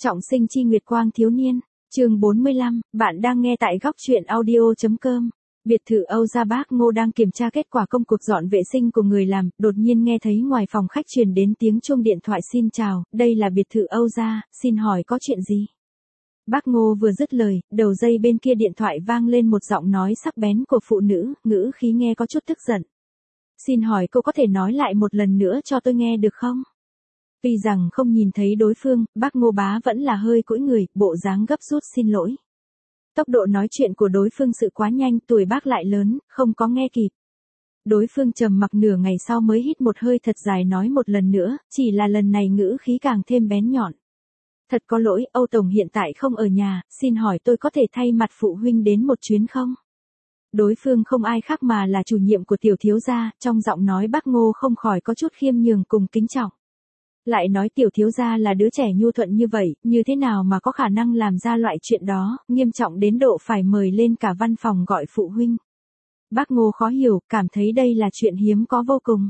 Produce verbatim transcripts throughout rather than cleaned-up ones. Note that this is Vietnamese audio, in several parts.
Trọng sinh chi nguyệt quang thiếu niên, chương bốn mươi lăm, bạn đang nghe tại góc truyện audio.com. Biệt thự Âu Gia Bác Ngô đang kiểm tra kết quả công cuộc dọn vệ sinh của người làm, đột nhiên nghe thấy ngoài phòng khách truyền đến tiếng chuông điện thoại. Xin chào, đây là biệt thự Âu Gia, xin hỏi có chuyện gì? Bác Ngô vừa dứt lời, đầu dây bên kia điện thoại vang lên một giọng nói sắc bén của phụ nữ, ngữ khí nghe có chút tức giận. Xin hỏi cô có thể nói lại một lần nữa cho tôi nghe được không? Vì rằng không nhìn thấy đối phương, bác Ngô bá vẫn là hơi cũi người, bộ dáng gấp rút xin lỗi. Tốc độ nói chuyện của đối phương sự quá nhanh, tuổi bác lại lớn, không có nghe kịp. Đối phương trầm mặc nửa ngày sau mới hít một hơi thật dài nói một lần nữa, chỉ là lần này ngữ khí càng thêm bén nhọn. Thật có lỗi, Âu Tổng hiện tại không ở nhà, xin hỏi tôi có thể thay mặt phụ huynh đến một chuyến không? Đối phương không ai khác mà là chủ nhiệm của tiểu thiếu gia, trong giọng nói bác Ngô không khỏi có chút khiêm nhường cùng kính trọng. Lại nói tiểu thiếu gia là đứa trẻ nhu thuận như vậy, như thế nào mà có khả năng làm ra loại chuyện đó, nghiêm trọng đến độ phải mời lên cả văn phòng gọi phụ huynh. Bác Ngô khó hiểu, cảm thấy đây là chuyện hiếm có vô cùng.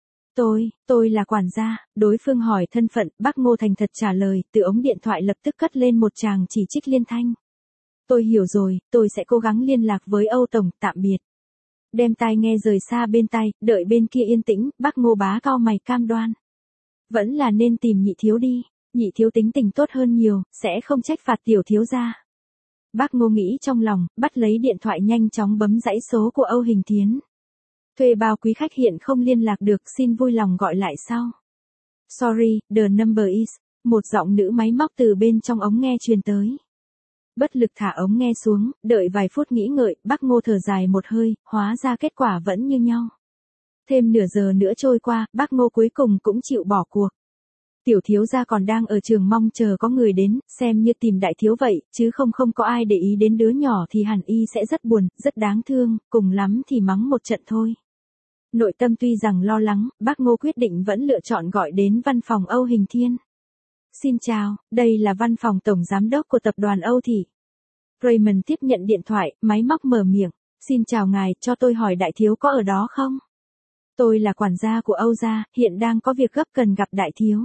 Tôi, tôi là quản gia, đối phương hỏi thân phận, bác Ngô thành thật trả lời, từ ống điện thoại lập tức cất lên một tràng chỉ trích liên thanh. Tôi hiểu rồi, tôi sẽ cố gắng liên lạc với Âu Tổng, tạm biệt. Đem tai nghe rời xa bên tai, đợi bên kia yên tĩnh, bác Ngô bá cau mày cam đoan. Vẫn là nên tìm nhị thiếu đi, nhị thiếu tính tình tốt hơn nhiều, sẽ không trách phạt tiểu thiếu gia. Bác Ngô nghĩ trong lòng, bắt lấy điện thoại nhanh chóng bấm dãy số của Âu Hình Thiến. Thuê bao quý khách hiện không liên lạc được, xin vui lòng gọi lại sau. Sorry, the number is, một giọng nữ máy móc từ bên trong ống nghe truyền tới. Bất lực thả ống nghe xuống, đợi vài phút nghĩ ngợi, bác Ngô thở dài một hơi, hóa ra kết quả vẫn như nhau. Thêm nửa giờ nữa trôi qua, bác Ngô cuối cùng cũng chịu bỏ cuộc. Tiểu thiếu gia còn đang ở trường mong chờ có người đến, xem như tìm đại thiếu vậy, chứ không không có ai để ý đến đứa nhỏ thì hẳn y sẽ rất buồn, rất đáng thương, cùng lắm thì mắng một trận thôi. Nội tâm tuy rằng lo lắng, bác Ngô quyết định vẫn lựa chọn gọi đến văn phòng Âu Hình Thiên. Xin chào, đây là văn phòng tổng giám đốc của tập đoàn Âu Thị. Raymond tiếp nhận điện thoại, máy móc mở miệng. Xin chào ngài, cho tôi hỏi đại thiếu có ở đó không? Tôi là quản gia của Âu gia, hiện đang có việc gấp cần gặp đại thiếu.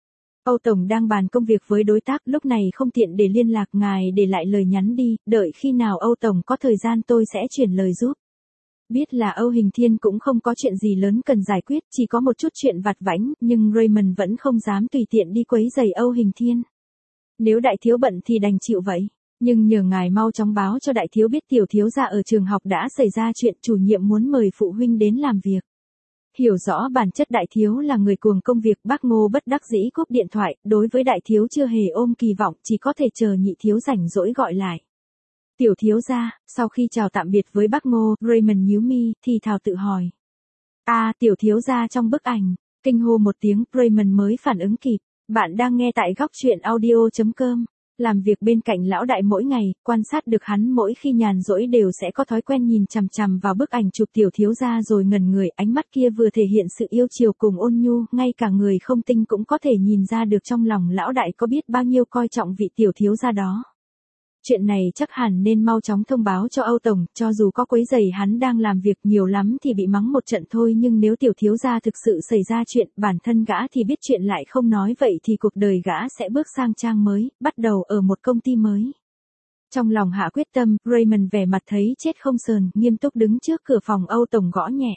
Âu Tổng đang bàn công việc với đối tác, lúc này không tiện để liên lạc, ngài để lại lời nhắn đi, đợi khi nào Âu Tổng có thời gian tôi sẽ chuyển lời giúp. Biết là Âu Hình Thiên cũng không có chuyện gì lớn cần giải quyết, chỉ có một chút chuyện vặt vãnh, nhưng Raymond vẫn không dám tùy tiện đi quấy rầy Âu Hình Thiên. Nếu đại thiếu bận thì đành chịu vậy, nhưng nhờ ngài mau chóng báo cho đại thiếu biết tiểu thiếu gia ở trường học đã xảy ra chuyện, chủ nhiệm muốn mời phụ huynh đến làm việc. Hiểu rõ bản chất đại thiếu là người cuồng công việc, bác Ngô bất đắc dĩ cúp điện thoại, đối với đại thiếu chưa hề ôm kỳ vọng, chỉ có thể chờ nhị thiếu rảnh rỗi gọi lại. Tiểu thiếu gia, sau khi chào tạm biệt với bác Ngô, Raymond nhíu mi, thì thào tự hỏi. A, à, tiểu thiếu gia trong bức ảnh, kinh hô một tiếng, Raymond mới phản ứng kịp, bạn đang nghe tại góc truyện audio.com. Làm việc bên cạnh lão đại mỗi ngày, quan sát được hắn mỗi khi nhàn rỗi đều sẽ có thói quen nhìn chằm chằm vào bức ảnh chụp tiểu thiếu gia rồi ngẩn người, ánh mắt kia vừa thể hiện sự yêu chiều cùng ôn nhu, ngay cả người không tinh cũng có thể nhìn ra được trong lòng lão đại có biết bao nhiêu coi trọng vị tiểu thiếu gia đó. Chuyện này chắc hẳn nên mau chóng thông báo cho Âu Tổng, cho dù có quấy rầy hắn đang làm việc nhiều lắm thì bị mắng một trận thôi, nhưng nếu tiểu thiếu gia thực sự xảy ra chuyện, bản thân gã thì biết chuyện lại không nói, vậy thì cuộc đời gã sẽ bước sang trang mới, bắt đầu ở một công ty mới. Trong lòng hạ quyết tâm, Raymond vẻ mặt thấy chết không sờn, nghiêm túc đứng trước cửa phòng Âu Tổng gõ nhẹ.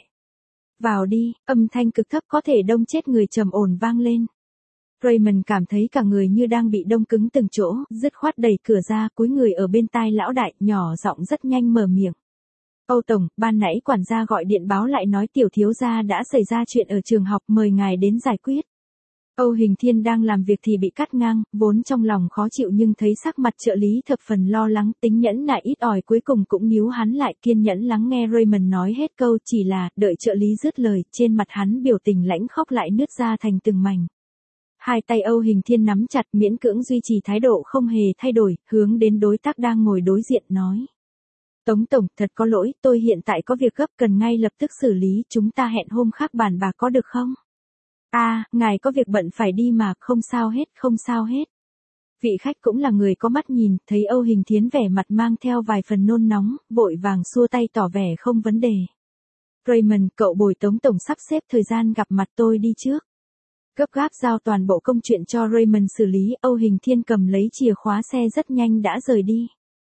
Vào đi, âm thanh cực thấp có thể đông chết người trầm ổn vang lên. Raymond cảm thấy cả người như đang bị đông cứng từng chỗ, dứt khoát đẩy cửa ra, cúi người ở bên tai lão đại, nhỏ giọng rất nhanh mở miệng. Âu Tổng, ban nãy quản gia gọi điện báo lại nói tiểu thiếu gia đã xảy ra chuyện ở trường học, mời ngài đến giải quyết. Âu Hình Thiên đang làm việc thì bị cắt ngang, vốn trong lòng khó chịu nhưng thấy sắc mặt trợ lý thập phần lo lắng, tính nhẫn nại ít ỏi cuối cùng cũng níu hắn lại, kiên nhẫn lắng nghe Raymond nói hết câu, chỉ là, đợi trợ lý dứt lời, trên mặt hắn biểu tình lãnh khóc lại nứt ra thành từng mảnh. Hai tay Âu Hình Thiên nắm chặt, miễn cưỡng duy trì thái độ không hề thay đổi, hướng đến đối tác đang ngồi đối diện nói. Tống Tổng, thật có lỗi, tôi hiện tại có việc gấp cần ngay lập tức xử lý, chúng ta hẹn hôm khác bàn bạc có được không? A, à, ngài có việc bận phải đi mà, không sao hết, không sao hết. Vị khách cũng là người có mắt nhìn, thấy Âu Hình Thiến vẻ mặt mang theo vài phần nôn nóng, vội vàng xua tay tỏ vẻ không vấn đề. Raymond, cậu bồi Tống Tổng sắp xếp thời gian gặp mặt tôi đi trước. Gấp gáp giao toàn bộ công chuyện cho Raymond xử lý, Âu Hình Thiên cầm lấy chìa khóa xe rất nhanh đã rời đi.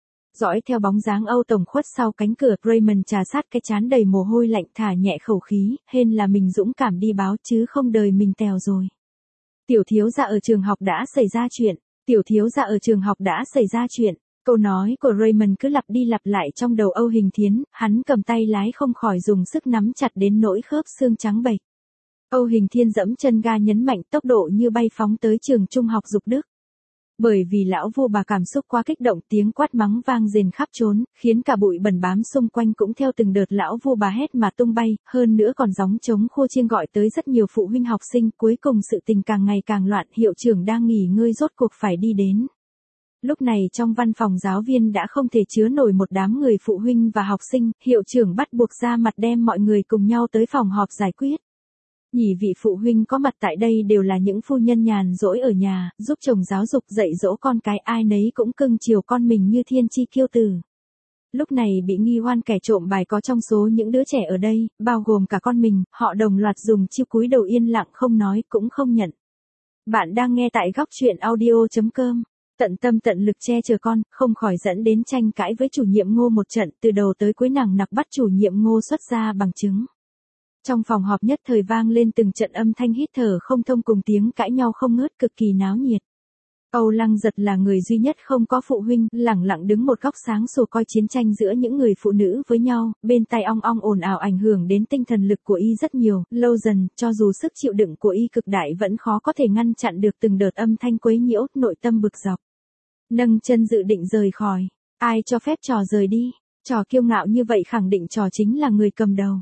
Dõi theo bóng dáng Âu tổng khuất sau cánh cửa, Raymond trà sát cái trán đầy mồ hôi lạnh, thả nhẹ khẩu khí, hên là mình dũng cảm đi báo chứ không đời mình tèo rồi. Tiểu thiếu gia ở trường học đã xảy ra chuyện, tiểu thiếu gia ở trường học đã xảy ra chuyện. Câu nói của Raymond cứ lặp đi lặp lại trong đầu Âu Hình Thiến, hắn cầm tay lái không khỏi dùng sức nắm chặt đến nỗi khớp xương trắng bệch. Âu Hình Thiên dẫm chân ga nhấn mạnh, tốc độ như bay phóng tới trường trung học Dục Đức. Bởi vì lão vua bà cảm xúc quá kích động, tiếng quát mắng vang rền khắp trốn, khiến cả bụi bẩn bám xung quanh cũng theo từng đợt lão vua bà hét mà tung bay, hơn nữa còn gióng trống khua chiêng gọi tới rất nhiều phụ huynh học sinh. Cuối cùng sự tình càng ngày càng loạn, hiệu trưởng đang nghỉ ngơi rốt cuộc phải đi đến. Lúc này trong văn phòng giáo viên đã không thể chứa nổi một đám người phụ huynh và học sinh, hiệu trưởng bắt buộc ra mặt đem mọi người cùng nhau tới phòng họp giải quyết. Nhì vị phụ huynh có mặt tại đây đều là những phu nhân nhàn rỗi ở nhà, giúp chồng giáo dục dạy dỗ con cái, ai nấy cũng cưng chiều con mình như thiên chi kiêu tử. Lúc này bị nghi oan kẻ trộm bài có trong số những đứa trẻ ở đây, bao gồm cả con mình, họ đồng loạt dùng chiêu cúi đầu yên lặng không nói cũng không nhận. Bạn đang nghe tại góc truyện audio chấm com. Tận tâm tận lực che chở con, không khỏi dẫn đến tranh cãi với chủ nhiệm Ngô một trận, từ đầu tới cuối nằng nặc bắt chủ nhiệm Ngô xuất ra bằng chứng. Trong phòng họp nhất thời vang lên từng trận âm thanh hít thở không thông cùng tiếng cãi nhau không ngớt, cực kỳ náo nhiệt. Âu Lăng Giật là người duy nhất không có phụ huynh, lẳng lặng đứng một góc sáng sủa coi chiến tranh giữa những người phụ nữ với nhau, bên tai ong ong ồn ào ảnh hưởng đến tinh thần lực của y rất nhiều, lâu dần, cho dù sức chịu đựng của y cực đại vẫn khó có thể ngăn chặn được từng đợt âm thanh quấy nhiễu, nội tâm bực dọc. Nâng chân dự định rời khỏi, ai cho phép trò rời đi, trò kiêu ngạo như vậy khẳng định trò chính là người cầm đầu.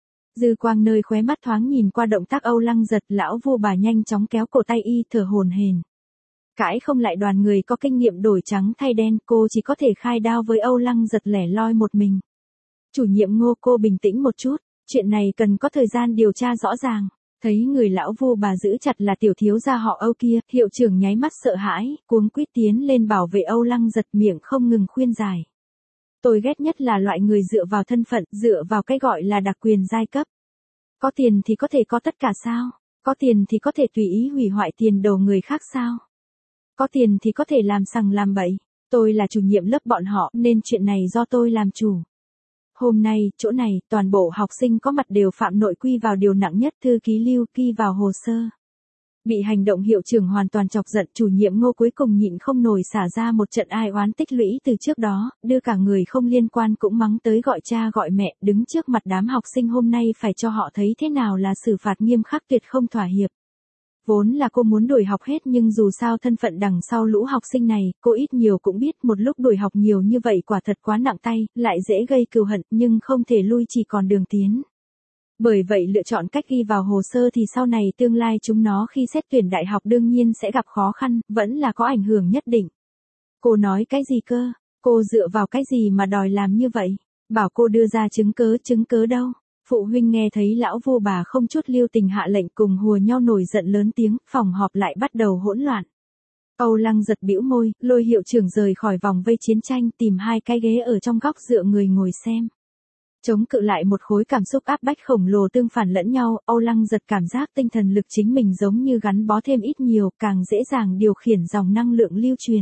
Dư quang nơi khóe mắt thoáng nhìn qua động tác Âu Lăng Giật, lão vua bà nhanh chóng kéo cổ tay y, thở hổn hển. Cãi không lại đoàn người có kinh nghiệm đổi trắng thay đen, cô chỉ có thể khai đao với Âu Lăng Giật lẻ loi một mình. Chủ nhiệm Ngô, cô bình tĩnh một chút, chuyện này cần có thời gian điều tra rõ ràng. Thấy người lão vua bà giữ chặt là tiểu thiếu gia họ Âu kia, hiệu trưởng nháy mắt sợ hãi, cuống quýt tiến lên bảo vệ Âu Lăng Giật, miệng không ngừng khuyên giải. Tôi ghét nhất là loại người dựa vào thân phận, dựa vào cái gọi là đặc quyền giai cấp. Có tiền thì có thể có tất cả sao? Có tiền thì có thể tùy ý hủy hoại tiền đồ người khác sao? Có tiền thì có thể làm sằng làm bậy. Tôi là chủ nhiệm lớp bọn họ nên chuyện này do tôi làm chủ. Hôm nay, chỗ này, toàn bộ học sinh có mặt đều phạm nội quy vào điều nặng nhất, thư ký Lưu ghi vào hồ sơ. Bị hành động hiệu trưởng hoàn toàn chọc giận, chủ nhiệm Ngô cuối cùng nhịn không nổi xả ra một trận ai oán tích lũy từ trước đó, đưa cả người không liên quan cũng mắng tới gọi cha gọi mẹ, đứng trước mặt đám học sinh hôm nay phải cho họ thấy thế nào là xử phạt nghiêm khắc, tuyệt không thỏa hiệp. Vốn là cô muốn đuổi học hết nhưng dù sao thân phận đằng sau lũ học sinh này, cô ít nhiều cũng biết một lúc đuổi học nhiều như vậy quả thật quá nặng tay, lại dễ gây cừu hận nhưng không thể lui chỉ còn đường tiến. Bởi vậy lựa chọn cách ghi vào hồ sơ thì sau này tương lai chúng nó khi xét tuyển đại học đương nhiên sẽ gặp khó khăn, vẫn là có ảnh hưởng nhất định. Cô nói cái gì cơ? Cô dựa vào cái gì mà đòi làm như vậy? Bảo cô đưa ra chứng cớ, chứng cớ đâu? Phụ huynh nghe thấy lão vua bà không chút lưu tình hạ lệnh cùng hùa nhau nổi giận lớn tiếng, phòng họp lại bắt đầu hỗn loạn. Âu Lăng Giật bĩu môi, lôi hiệu trưởng rời khỏi vòng vây chiến tranh, tìm hai cái ghế ở trong góc dựa người ngồi xem. Chống cự lại một khối cảm xúc áp bách khổng lồ tương phản lẫn nhau, Âu Lăng Giật cảm giác tinh thần lực chính mình giống như gắn bó thêm ít nhiều, càng dễ dàng điều khiển dòng năng lượng lưu truyền.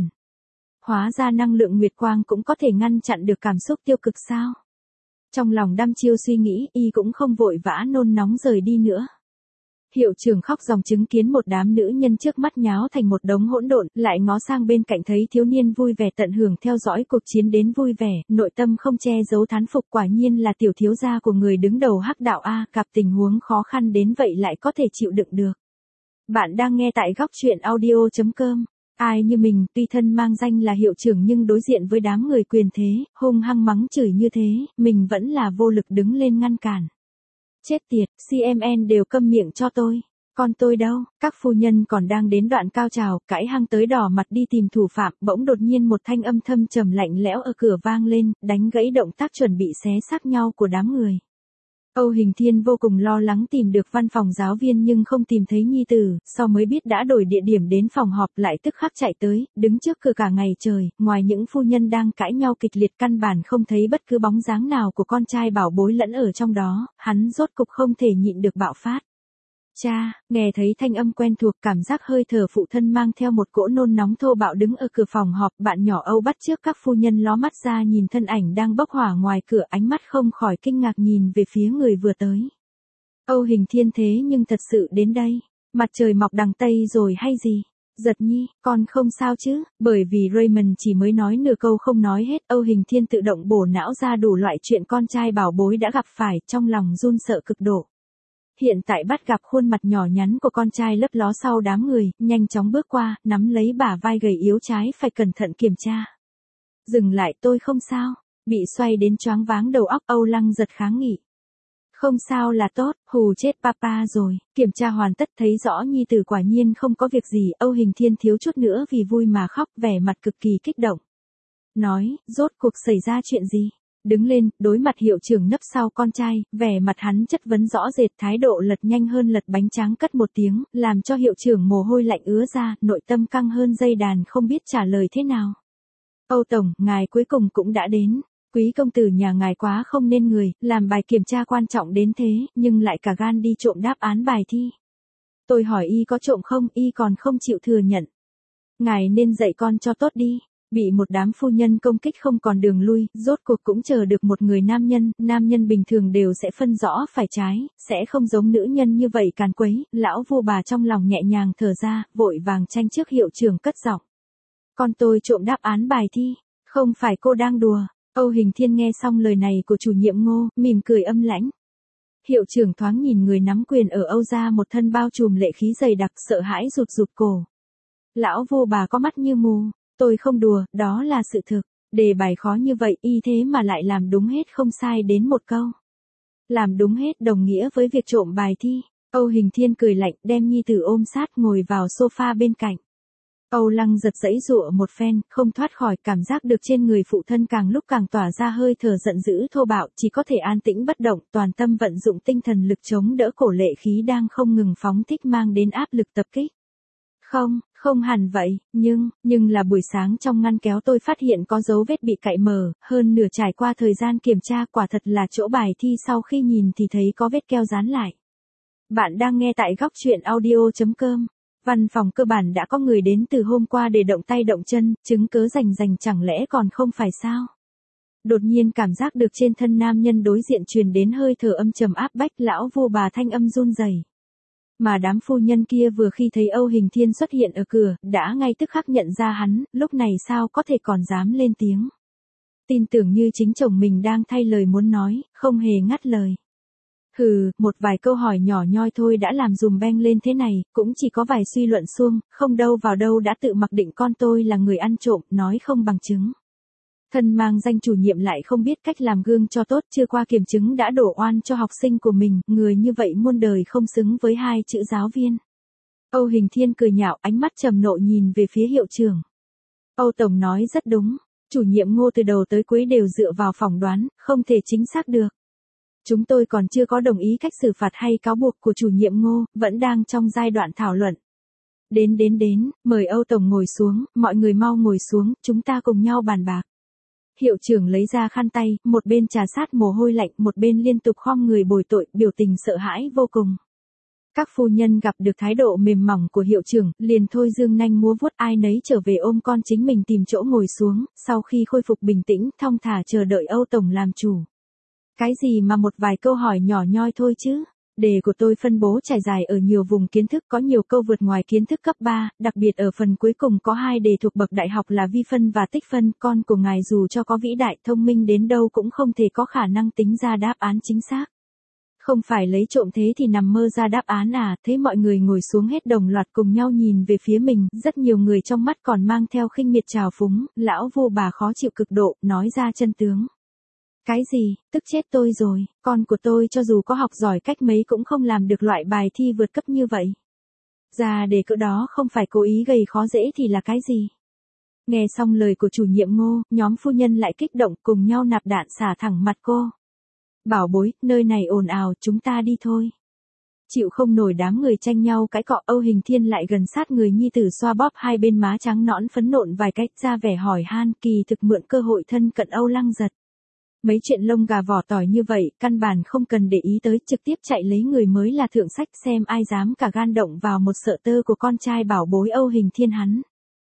Hóa ra năng lượng nguyệt quang cũng có thể ngăn chặn được cảm xúc tiêu cực sao? Trong lòng đăm chiêu suy nghĩ, y cũng không vội vã nôn nóng rời đi nữa. Hiệu trưởng khóc ròng chứng kiến một đám nữ nhân trước mắt nháo thành một đống hỗn độn, lại ngó sang bên cạnh thấy thiếu niên vui vẻ tận hưởng theo dõi cuộc chiến đến vui vẻ, nội tâm không che giấu thán phục, quả nhiên là tiểu thiếu gia của người đứng đầu hắc đạo a, gặp tình huống khó khăn đến vậy lại có thể chịu đựng được. Bạn đang nghe tại góc truyện audio chấm com. Ai như mình, tuy thân mang danh là hiệu trưởng nhưng đối diện với đám người quyền thế, hung hăng mắng chửi như thế, mình vẫn là vô lực đứng lên ngăn cản. Chết tiệt, xê em en đều câm miệng cho tôi. Còn tôi đâu? Các phu nhân còn đang đến đoạn cao trào, cãi hăng tới đỏ mặt đi tìm thủ phạm, bỗng đột nhiên một thanh âm thâm trầm lạnh lẽo ở cửa vang lên, đánh gãy động tác chuẩn bị xé xác nhau của đám người. Âu Hình Thiên vô cùng lo lắng tìm được văn phòng giáo viên nhưng không tìm thấy nhi tử, sau mới biết đã đổi địa điểm đến phòng họp lại tức khắc chạy tới, đứng trước cửa cả ngày trời, ngoài những phu nhân đang cãi nhau kịch liệt căn bản không thấy bất cứ bóng dáng nào của con trai bảo bối lẫn ở trong đó, hắn rốt cục không thể nhịn được bạo phát. Cha, nghe thấy thanh âm quen thuộc, cảm giác hơi thở phụ thân mang theo một cỗ nôn nóng thô bạo đứng ở cửa phòng họp, bạn nhỏ Âu bắt chước các phu nhân ló mắt ra nhìn thân ảnh đang bốc hỏa ngoài cửa, ánh mắt không khỏi kinh ngạc nhìn về phía người vừa tới. Âu Hình Thiên thế nhưng thật sự đến đây, mặt trời mọc đằng Tây rồi hay gì? Giật Nhi, con không sao chứ? Bởi vì Raymond chỉ mới nói nửa câu không nói hết, Âu Hình Thiên tự động bổ não ra đủ loại chuyện con trai bảo bối đã gặp phải, trong lòng run sợ cực độ. Hiện tại bắt gặp khuôn mặt nhỏ nhắn của con trai lấp ló sau đám người, nhanh chóng bước qua, nắm lấy bả vai gầy yếu trái phải cẩn thận kiểm tra. Dừng lại, tôi không sao. Bị xoay đến choáng váng đầu óc, Âu Lăng Giật kháng nghị. Không sao là tốt, hù chết papa rồi. Kiểm tra hoàn tất thấy rõ nhi tử quả nhiên không có việc gì, Âu Hình Thiên thiếu chút nữa vì vui mà khóc, vẻ mặt cực kỳ kích động. Nói, rốt cuộc xảy ra chuyện gì? Đứng lên, đối mặt hiệu trưởng nấp sau con trai, vẻ mặt hắn chất vấn rõ rệt, thái độ lật nhanh hơn lật bánh tráng, cất một tiếng, làm cho hiệu trưởng mồ hôi lạnh ứa ra, nội tâm căng hơn dây đàn, không biết trả lời thế nào. Âu Tổng, ngài cuối cùng cũng đã đến. Quý công tử nhà ngài quá không nên người, làm bài kiểm tra quan trọng đến thế, nhưng lại cả gan đi trộm đáp án bài thi. Tôi hỏi y có trộm không, y còn không chịu thừa nhận. Ngài nên dạy con cho tốt đi. Bị một đám phu nhân công kích không còn đường lui, rốt cuộc cũng chờ được một người nam nhân, nam nhân bình thường đều sẽ phân rõ phải trái, sẽ không giống nữ nhân như vậy càn quấy, lão Vu Bà trong lòng nhẹ nhàng thở ra, vội vàng tranh trước hiệu trưởng cất giọng. Con tôi trộm đáp án bài thi, không phải cô đang đùa. Âu Hình Thiên nghe xong lời này của chủ nhiệm Ngô, mỉm cười âm lãnh. Hiệu trưởng thoáng nhìn người nắm quyền ở Âu gia một thân bao trùm lệ khí dày đặc, sợ hãi rụt rụt cổ. Lão Vu Bà có mắt như mù. Tôi không đùa, đó là sự thực. Đề bài khó như vậy, y thế mà lại làm đúng hết không sai đến một câu. Làm đúng hết đồng nghĩa với việc trộm bài thi. Âu Hình Thiên cười lạnh, đem nhi tử ôm sát ngồi vào sofa bên cạnh. Âu Lăng Giật giãy giụa một phen, không thoát khỏi, cảm giác được trên người phụ thân càng lúc càng tỏa ra hơi thở giận dữ thô bạo, chỉ có thể an tĩnh bất động, toàn tâm vận dụng tinh thần lực chống đỡ cổ lệ khí đang không ngừng phóng thích mang đến áp lực tập kích. Không, không hẳn vậy, nhưng, nhưng là buổi sáng trong ngăn kéo tôi phát hiện có dấu vết bị cạy mở, hơn nửa trải qua thời gian kiểm tra, quả thật là chỗ bài thi, sau khi nhìn thì thấy có vết keo dán lại. Bạn đang nghe tại góc truyện audio chấm com. Văn phòng cơ bản đã có người đến từ hôm qua để động tay động chân, chứng cớ rành rành chẳng lẽ còn không phải sao? Đột nhiên cảm giác được trên thân nam nhân đối diện truyền đến hơi thở âm trầm áp bách, lão Vu Bà thanh âm run rẩy. Mà đám phu nhân kia vừa khi thấy Âu Hình Thiên xuất hiện ở cửa, đã ngay tức khắc nhận ra hắn, lúc này sao có thể còn dám lên tiếng. Tin tưởng như chính chồng mình đang thay lời muốn nói, không hề ngắt lời. Hừ, một vài câu hỏi nhỏ nhoi thôi đã làm dùm beng lên thế này, cũng chỉ có vài suy luận suông, không đâu vào đâu đã tự mặc định con tôi là người ăn trộm, nói không bằng chứng. Thân mang danh chủ nhiệm lại không biết cách làm gương cho tốt, chưa qua kiểm chứng đã đổ oan cho học sinh của mình, người như vậy muôn đời không xứng với hai chữ giáo viên. Âu Hình Thiên cười nhạo, ánh mắt trầm nộ nhìn về phía hiệu trưởng. Âu Tổng nói rất đúng, chủ nhiệm Ngô từ đầu tới cuối đều dựa vào phỏng đoán, không thể chính xác được. Chúng tôi còn chưa có đồng ý cách xử phạt hay cáo buộc của chủ nhiệm Ngô, vẫn đang trong giai đoạn thảo luận. Đến đến đến, mời Âu Tổng ngồi xuống, mọi người mau ngồi xuống, chúng ta cùng nhau bàn bạc. Hiệu trưởng lấy ra khăn tay, một bên trà sát mồ hôi lạnh, một bên liên tục khom người bồi tội, biểu tình sợ hãi vô cùng. Các phu nhân gặp được thái độ mềm mỏng của hiệu trưởng, liền thôi dương nanh múa vuốt, ai nấy trở về ôm con chính mình tìm chỗ ngồi xuống, sau khi khôi phục bình tĩnh, thong thả chờ đợi Âu Tổng làm chủ. Cái gì mà một vài câu hỏi nhỏ nhoi thôi chứ? Đề của tôi phân bố trải dài ở nhiều vùng kiến thức, có nhiều câu vượt ngoài kiến thức cấp ba, đặc biệt ở phần cuối cùng có hai đề thuộc bậc đại học là vi phân và tích phân, con của ngài dù cho có vĩ đại thông minh đến đâu cũng không thể có khả năng tính ra đáp án chính xác. Không phải lấy trộm thế thì nằm mơ ra đáp án à? Thế mọi người ngồi xuống hết đồng loạt cùng nhau nhìn về phía mình, rất nhiều người trong mắt còn mang theo khinh miệt trào phúng, lão Vu Bà khó chịu cực độ, nói ra chân tướng. Cái gì, tức chết tôi rồi, con của tôi cho dù có học giỏi cách mấy cũng không làm được loại bài thi vượt cấp như vậy. Ra đề cỡ đó không phải cố ý gây khó dễ thì là cái gì? Nghe xong lời của chủ nhiệm Ngô, nhóm phu nhân lại kích động cùng nhau nạp đạn xả thẳng mặt cô. Bảo bối, nơi này ồn ào, chúng ta đi thôi. Chịu không nổi đám người tranh nhau cãi cọ, Âu Hình Thiên lại gần sát người nhi tử xoa bóp hai bên má trắng nõn phấn nộn vài cách, ra vẻ hỏi han, kỳ thực mượn cơ hội thân cận Âu Lăng Giật. Mấy chuyện lông gà vỏ tỏi như vậy, căn bản không cần để ý tới, trực tiếp chạy lấy người mới là thượng sách, xem ai dám cả gan động vào một sợi tơ của con trai bảo bối Âu Hình Thiên hắn.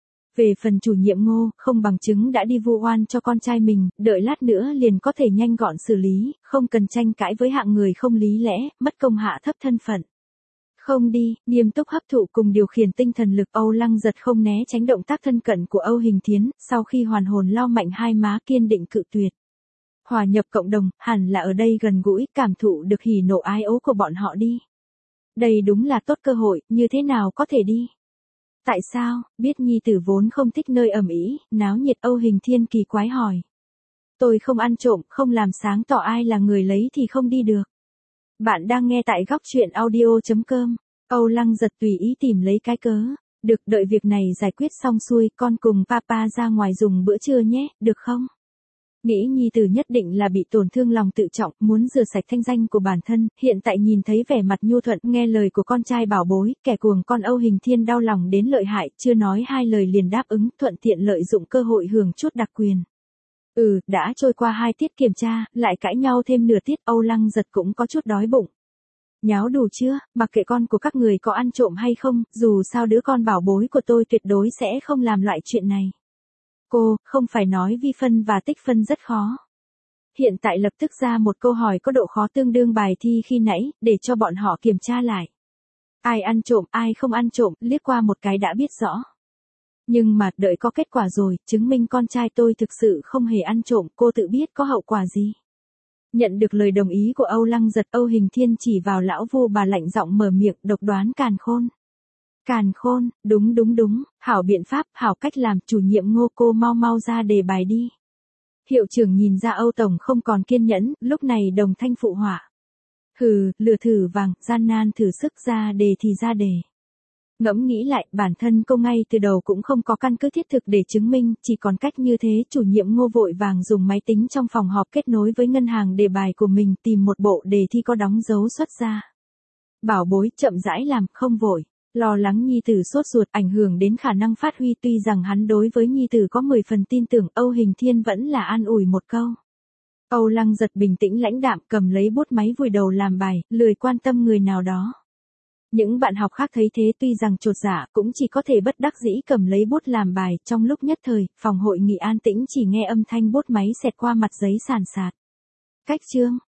Về phần chủ nhiệm Ngô, không bằng chứng đã đi vu oan cho con trai mình, đợi lát nữa liền có thể nhanh gọn xử lý, không cần tranh cãi với hạng người không lý lẽ, mất công hạ thấp thân phận. Không đi, nghiêm túc hấp thụ cùng điều khiển tinh thần lực. Âu Lăng Giật không né tránh động tác thân cận của Âu Hình Thiến, sau khi hoàn hồn lau mạnh hai má kiên định cự tuyệt. Hòa nhập cộng đồng, hẳn là ở đây gần gũi, cảm thụ được hỉ nộ ái ố của bọn họ đi. Đây đúng là tốt cơ hội, như thế nào có thể đi? Tại sao? Biết nhi tử vốn không thích nơi ầm ĩ, náo nhiệt. Âu Hình Thiên kỳ quái hỏi. Tôi không ăn trộm, không làm sáng tỏ ai là người lấy thì không đi được. Bạn đang nghe tại góc truyện audio chấm com. Âu Lăng Giật tùy ý tìm lấy cái cớ. Được, đợi việc này giải quyết xong xuôi, con cùng papa ra ngoài dùng bữa trưa nhé, được không? Nghĩ nhi tử nhất định là bị tổn thương lòng tự trọng, muốn rửa sạch thanh danh của bản thân, hiện tại nhìn thấy vẻ mặt nhu thuận, nghe lời của con trai bảo bối, kẻ cuồng con Âu Hình Thiên đau lòng đến lợi hại, chưa nói hai lời liền đáp ứng, thuận tiện lợi dụng cơ hội hưởng chút đặc quyền. Ừ, đã trôi qua hai tiết kiểm tra, lại cãi nhau thêm nửa tiết. Âu Lăng Giật cũng có chút đói bụng. Nháo đủ chưa, mặc kệ con của các người có ăn trộm hay không, dù sao đứa con bảo bối của tôi tuyệt đối sẽ không làm loại chuyện này. Cô, không phải nói vi phân và tích phân rất khó. Hiện tại lập tức ra một câu hỏi có độ khó tương đương bài thi khi nãy, để cho bọn họ kiểm tra lại. Ai ăn trộm, ai không ăn trộm, liếc qua một cái đã biết rõ. Nhưng mà, đợi có kết quả rồi, chứng minh con trai tôi thực sự không hề ăn trộm, cô tự biết có hậu quả gì. Nhận được lời đồng ý của Âu Lăng Giật, Âu Hình Thiên chỉ vào lão vu bà lạnh giọng mở miệng, độc đoán càn khôn. Càn khôn, đúng đúng đúng, hảo biện pháp, hảo cách làm. Chủ nhiệm Ngô, cô mau mau ra đề bài đi. Hiệu trưởng nhìn ra Âu Tổng không còn kiên nhẫn, lúc này đồng thanh phụ họa. Hừ, lừa thử vàng, gian nan thử sức, ra đề thì ra đề. Ngẫm nghĩ lại, bản thân cô ngay từ đầu cũng không có căn cứ thiết thực để chứng minh, chỉ còn cách như thế. Chủ nhiệm Ngô vội vàng dùng máy tính trong phòng họp kết nối với ngân hàng đề bài của mình, tìm một bộ đề thi có đóng dấu xuất ra. Bảo bối, chậm rãi làm, không vội. Lo lắng nhi tử sốt ruột ảnh hưởng đến khả năng phát huy, tuy rằng hắn đối với nhi tử có mười phần tin tưởng, Âu Hình Thiên vẫn là an ủi một câu. Âu Lăng Giật bình tĩnh lãnh đạm cầm lấy bút máy vùi đầu làm bài, lười quan tâm người nào đó. Những bạn học khác thấy thế tuy rằng chột dạ cũng chỉ có thể bất đắc dĩ cầm lấy bút làm bài. Trong lúc nhất thời, phòng hội nghị an tĩnh chỉ nghe âm thanh bút máy xẹt qua mặt giấy sàn sạt. Cách chương,